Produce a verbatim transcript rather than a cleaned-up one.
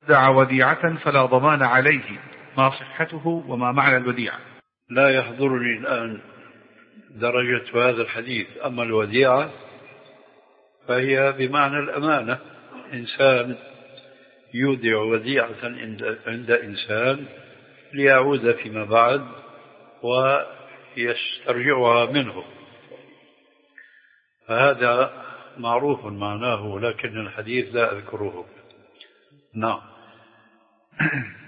دع وديعة فلا ضمان عليه، ما صحته وما معنى الوديعة؟ لا يحضرني الآن درجة هذا الحديث. أما الوديعة فهي بمعنى الأمانة، إنسان يودع وديعة عند إنسان ليعود فيما بعد ويسترجعها منه، فهذا معروف معناه، لكن الحديث لا أذكره. نعم.